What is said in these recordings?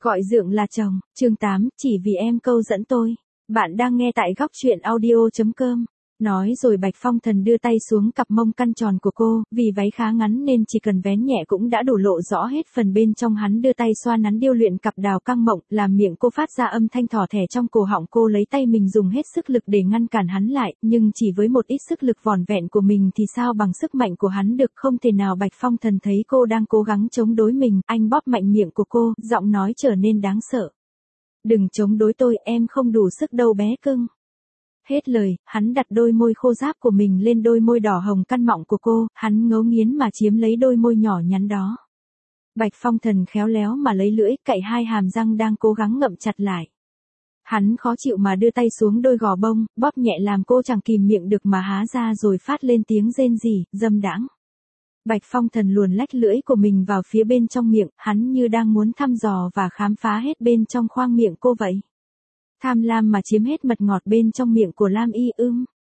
Gọi dượng là chồng, chương 8, chỉ vì em câu dẫn tôi. Bạn đang nghe tại góc truyện audio.com. Nói rồi Bạch Phong Thần đưa tay xuống cặp mông căn tròn của cô, vì váy khá ngắn nên chỉ cần vén nhẹ cũng đã đổ lộ rõ hết phần bên trong. Hắn đưa tay xoa nắn điêu luyện cặp đào căng mộng, làm miệng cô phát ra âm thanh thỏ thẻ trong cổ họng. Cô lấy tay mình dùng hết sức lực để ngăn cản hắn lại, nhưng chỉ với một ít sức lực vỏn vẹn của mình thì sao bằng sức mạnh của hắn được. Không thể nào. Bạch Phong Thần thấy cô đang cố gắng chống đối mình, anh bóp mạnh miệng của cô, giọng nói trở nên đáng sợ. Đừng chống đối tôi, em không đủ sức đâu bé cưng. Hết lời, hắn đặt đôi môi khô ráp của mình lên đôi môi đỏ hồng căn mọng của cô, hắn ngấu nghiến mà chiếm lấy đôi môi nhỏ nhắn đó. Bạch Phong Thần khéo léo mà lấy lưỡi cạy hai hàm răng đang cố gắng ngậm chặt lại. Hắn khó chịu mà đưa tay xuống đôi gò bông, bóp nhẹ làm cô chẳng kìm miệng được mà há ra rồi phát lên tiếng rên rỉ, dâm đãng. Bạch Phong Thần luồn lách lưỡi của mình vào phía bên trong miệng, hắn như đang muốn thăm dò và khám phá hết bên trong khoang miệng cô vậy. Tham lam mà chiếm hết mật ngọt bên trong miệng của Lam Y.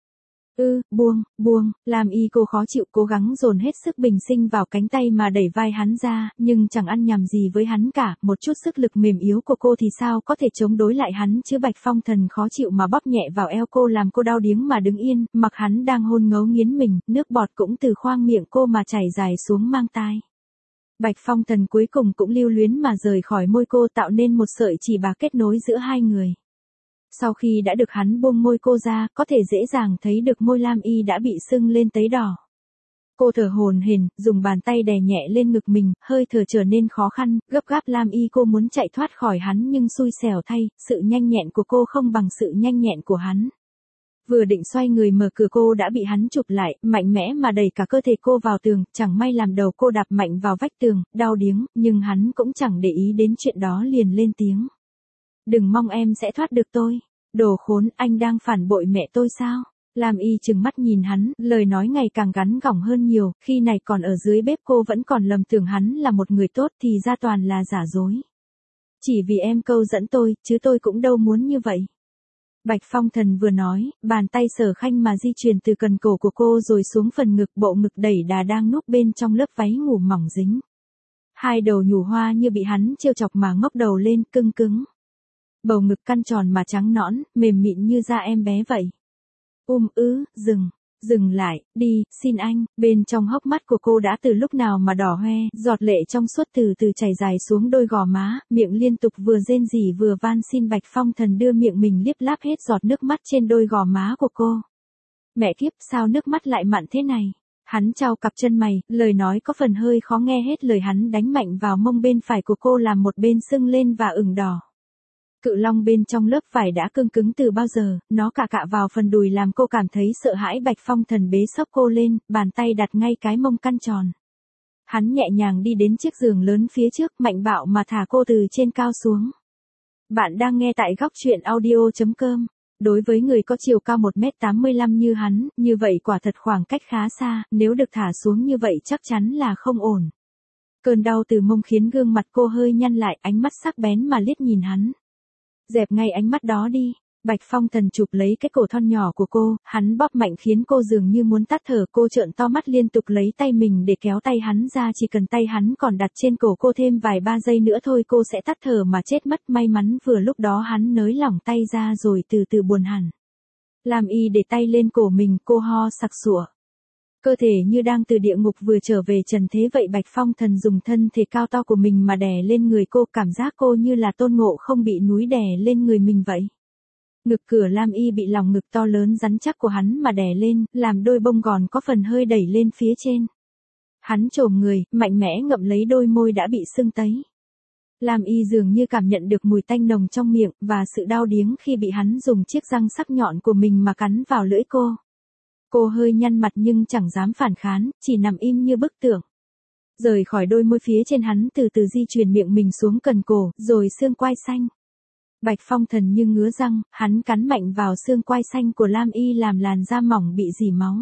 Buông, Lam Y cô khó chịu cố gắng dồn hết sức bình sinh vào cánh tay mà đẩy vai hắn ra, nhưng chẳng ăn nhầm gì với hắn cả, một chút sức lực mềm yếu của cô thì sao có thể chống đối lại hắn chứ. Bạch Phong Thần khó chịu mà bóp nhẹ vào eo cô làm cô đau điếng mà đứng yên, mặc hắn đang hôn ngấu nghiến mình, nước bọt cũng từ khoang miệng cô mà chảy dài xuống mang tai. Bạch Phong Thần cuối cùng cũng lưu luyến mà rời khỏi môi cô, tạo nên một sợi chỉ bạc kết nối giữa hai người. Sau khi đã được hắn buông môi cô ra, có thể dễ dàng thấy được môi Lam Y đã bị sưng lên tấy đỏ. Cô thở hổn hển, dùng bàn tay đè nhẹ lên ngực mình, hơi thở trở nên khó khăn, gấp gáp. Lam Y cô muốn chạy thoát khỏi hắn nhưng xui xẻo thay, sự nhanh nhẹn của cô không bằng sự nhanh nhẹn của hắn. Vừa định xoay người mở cửa cô đã bị hắn chụp lại, mạnh mẽ mà đẩy cả cơ thể cô vào tường, chẳng may làm đầu cô đạp mạnh vào vách tường, đau điếng, nhưng hắn cũng chẳng để ý đến chuyện đó liền lên tiếng. Đừng mong em sẽ thoát được tôi. Đồ khốn, anh đang phản bội mẹ tôi sao? Lam Y trừng mắt nhìn hắn, lời nói ngày càng gắn gỏng hơn nhiều, khi này còn ở dưới bếp cô vẫn còn lầm tưởng hắn là một người tốt thì ra toàn là giả dối. Chỉ vì em câu dẫn tôi, chứ tôi cũng đâu muốn như vậy. Bạch Phong Thần vừa nói, bàn tay Sở Khanh mà di chuyển từ cần cổ của cô rồi xuống phần ngực, bộ ngực đẩy đà đang núp bên trong lớp váy ngủ mỏng dính. Hai đầu nhủ hoa như bị hắn trêu chọc mà ngóc đầu lên, cưng cứng. Bầu ngực căn tròn mà trắng nõn, mềm mịn như da em bé vậy. Dừng lại, đi, xin anh. Bên trong hốc mắt của cô đã từ lúc nào mà đỏ hoe, giọt lệ trong suốt từ từ chảy dài xuống đôi gò má, miệng liên tục vừa rên rỉ vừa van xin. Bạch Phong Thần đưa miệng mình liếp láp hết giọt nước mắt trên đôi gò má của cô. Mẹ kiếp, sao nước mắt lại mặn thế này? Hắn chau cặp chân mày, lời nói có phần hơi khó nghe. Hết lời hắn đánh mạnh vào mông bên phải của cô làm một bên sưng lên và ửng đỏ. Cự long bên trong lớp vải đã cương cứng từ bao giờ, nó cạ vào phần đùi làm cô cảm thấy sợ hãi. Bạch Phong Thần bế xốc cô lên, bàn tay đặt ngay cái mông căn tròn. Hắn nhẹ nhàng đi đến chiếc giường lớn phía trước, mạnh bạo mà thả cô từ trên cao xuống. Bạn đang nghe tại góc truyện audio.com. Đối với người có chiều cao 1m85 như hắn, như vậy quả thật khoảng cách khá xa, nếu được thả xuống như vậy chắc chắn là không ổn. Cơn đau từ mông khiến gương mặt cô hơi nhăn lại, ánh mắt sắc bén mà liếc nhìn hắn. Dẹp ngay ánh mắt đó đi. Bạch Phong Thần chụp lấy cái cổ thon nhỏ của cô, hắn bóp mạnh khiến cô dường như muốn tắt thở. Cô trợn to mắt liên tục lấy tay mình để kéo tay hắn ra, chỉ cần tay hắn còn đặt trên cổ cô thêm vài ba giây nữa thôi cô sẽ tắt thở mà chết mất. May mắn vừa lúc đó hắn nới lỏng tay ra rồi từ từ buồn hẳn. Lam Y để tay lên cổ mình, cô ho sặc sụa. Cơ thể như đang từ địa ngục vừa trở về trần thế vậy. Bạch Phong Thần dùng thân thể cao to của mình mà đè lên người cô, cảm giác cô như là Tôn Ngộ Không bị núi đè lên người mình vậy. Ngực cửa Lam Y bị lòng ngực to lớn rắn chắc của hắn mà đè lên, làm đôi bông gòn có phần hơi đẩy lên phía trên. Hắn chồm người, mạnh mẽ ngậm lấy đôi môi đã bị sưng tấy. Lam Y dường như cảm nhận được mùi tanh nồng trong miệng, và sự đau điếng khi bị hắn dùng chiếc răng sắc nhọn của mình mà cắn vào lưỡi cô. Cô hơi nhăn mặt nhưng chẳng dám phản kháng, chỉ nằm im như bức tượng. Rời khỏi đôi môi phía trên hắn từ từ di chuyển miệng mình xuống cần cổ, rồi xương quai xanh. Bạch Phong Thần như ngứa răng, hắn cắn mạnh vào xương quai xanh của Lam Y làm làn da mỏng bị rỉ máu.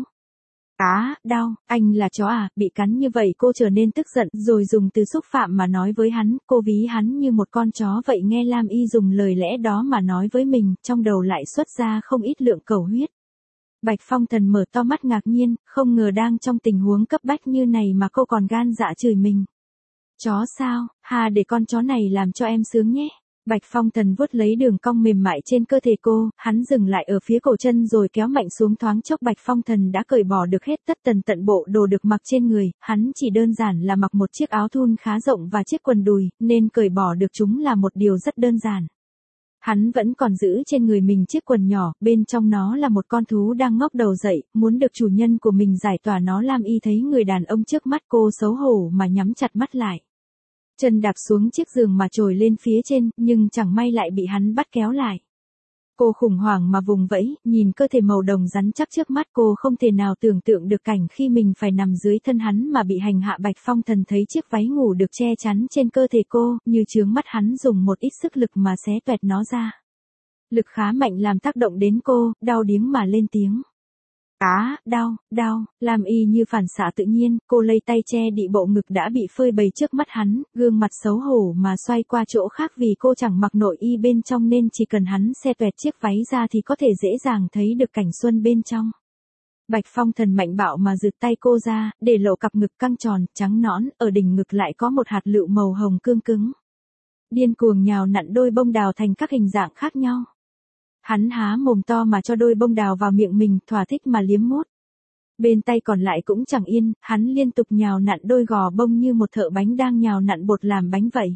Đau, anh là chó à, bị cắn như vậy cô trở nên tức giận rồi dùng từ xúc phạm mà nói với hắn, cô ví hắn như một con chó vậy. Nghe Lam Y dùng lời lẽ đó mà nói với mình, trong đầu lại xuất ra không ít lượng cầu huyết. Bạch Phong Thần mở to mắt ngạc nhiên, không ngờ đang trong tình huống cấp bách như này mà cô còn gan dạ chửi mình. Chó sao, hà để con chó này làm cho em sướng nhé. Bạch Phong Thần vuốt lấy đường cong mềm mại trên cơ thể cô, hắn dừng lại ở phía cổ chân rồi kéo mạnh xuống, thoáng chốc Bạch Phong Thần đã cởi bỏ được hết tất tần tận bộ đồ được mặc trên người, hắn chỉ đơn giản là mặc một chiếc áo thun khá rộng và chiếc quần đùi, nên cởi bỏ được chúng là một điều rất đơn giản. Hắn vẫn còn giữ trên người mình chiếc quần nhỏ, bên trong nó là một con thú đang ngóc đầu dậy, muốn được chủ nhân của mình giải tỏa nó. Lam Y thấy người đàn ông trước mắt cô xấu hổ mà nhắm chặt mắt lại. Chân đạp xuống chiếc giường mà trồi lên phía trên, nhưng chẳng may lại bị hắn bắt kéo lại. Cô khủng hoảng mà vùng vẫy, nhìn cơ thể màu đồng rắn chắc trước mắt, cô không thể nào tưởng tượng được cảnh khi mình phải nằm dưới thân hắn mà bị hành hạ. Bạch Phong Thần thấy chiếc váy ngủ được che chắn trên cơ thể cô, như chướng mắt, hắn dùng một ít sức lực mà xé toẹt nó ra. Lực khá mạnh làm tác động đến cô, đau điếng mà lên tiếng. Đau, Lam Y như phản xạ tự nhiên, cô lấy tay che đi bộ ngực đã bị phơi bày trước mắt hắn, gương mặt xấu hổ mà xoay qua chỗ khác vì cô chẳng mặc nội y bên trong nên chỉ cần hắn xe tuẹt chiếc váy ra thì có thể dễ dàng thấy được cảnh xuân bên trong. Bạch Phong Thần mạnh bạo mà giựt tay cô ra, để lộ cặp ngực căng tròn, trắng nõn, ở đỉnh ngực lại có một hạt lựu màu hồng cương cứng. Điên cuồng nhào nặn đôi bông đào thành các hình dạng khác nhau. Hắn há mồm to mà cho đôi bông đào vào miệng mình, thỏa thích mà liếm mút. Bên tay còn lại cũng chẳng yên, hắn liên tục nhào nặn đôi gò bông như một thợ bánh đang nhào nặn bột làm bánh vậy.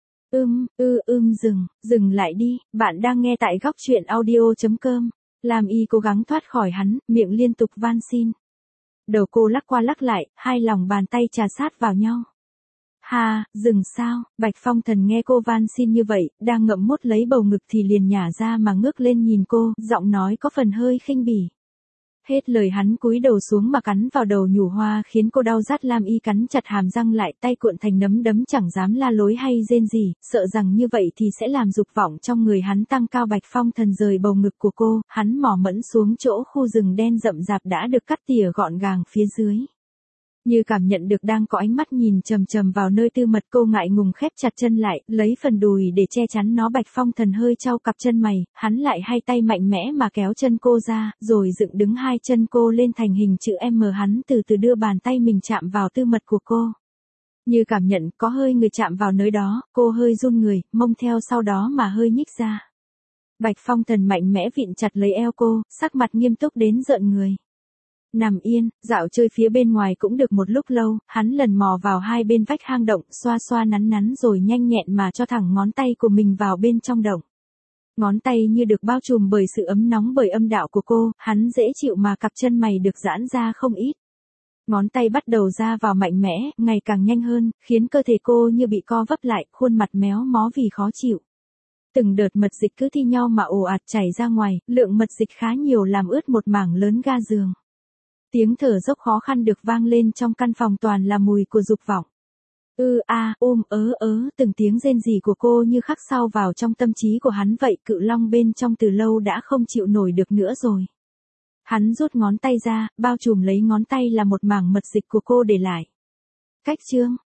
Dừng lại đi, bạn đang nghe tại góc truyện audio.com. Lam Y cố gắng thoát khỏi hắn, miệng liên tục van xin. Đầu cô lắc qua lắc lại, hai lòng bàn tay chà sát vào nhau. Dừng sao? Bạch Phong Thần nghe cô van xin như vậy, đang ngậm mút lấy bầu ngực thì liền nhả ra mà ngước lên nhìn cô, giọng nói có phần hơi khinh bỉ. Hết lời hắn cúi đầu xuống mà cắn vào đầu nhủ hoa khiến cô đau rát. Lam Y cắn chặt hàm răng lại, tay cuộn thành nắm đấm chẳng dám la lối hay rên gì, sợ rằng như vậy thì sẽ làm dục vọng trong người hắn tăng cao. Bạch Phong Thần rời bầu ngực của cô, hắn mò mẫm xuống chỗ khu rừng đen rậm rạp đã được cắt tỉa gọn gàng phía dưới. Như cảm nhận được đang có ánh mắt nhìn chằm chằm vào nơi tư mật, cô ngại ngùng khép chặt chân lại, lấy phần đùi để che chắn nó. Bạch Phong Thần hơi chau cặp chân mày, hắn lại hai tay mạnh mẽ mà kéo chân cô ra, rồi dựng đứng hai chân cô lên thành hình chữ M. Hắn từ từ đưa bàn tay mình chạm vào tư mật của cô. Như cảm nhận có hơi người chạm vào nơi đó, cô hơi run người, mông theo sau đó mà hơi nhích ra. Bạch Phong Thần mạnh mẽ vịn chặt lấy eo cô, sắc mặt nghiêm túc đến rợn người. Nằm yên, dạo chơi phía bên ngoài cũng được một lúc lâu, hắn lần mò vào hai bên vách hang động, xoa xoa nắn nắn rồi nhanh nhẹn mà cho thẳng ngón tay của mình vào bên trong động. Ngón tay như được bao trùm bởi sự ấm nóng bởi âm đạo của cô, hắn dễ chịu mà cặp chân mày được giãn ra không ít. Ngón tay bắt đầu ra vào mạnh mẽ, ngày càng nhanh hơn, khiến cơ thể cô như bị co vấp lại, khuôn mặt méo mó vì khó chịu. Từng đợt mật dịch cứ thi nhau mà ồ ạt chảy ra ngoài, lượng mật dịch khá nhiều làm ướt một mảng lớn ga giường. Tiếng thở dốc khó khăn được vang lên trong căn phòng, toàn là mùi của dục vọng. Từng tiếng rên rỉ của cô như khắc sâu vào trong tâm trí của hắn vậy, cự long bên trong từ lâu đã không chịu nổi được nữa rồi. Hắn rút ngón tay ra, bao trùm lấy ngón tay là một mảng mật dịch của cô để lại. Cách chương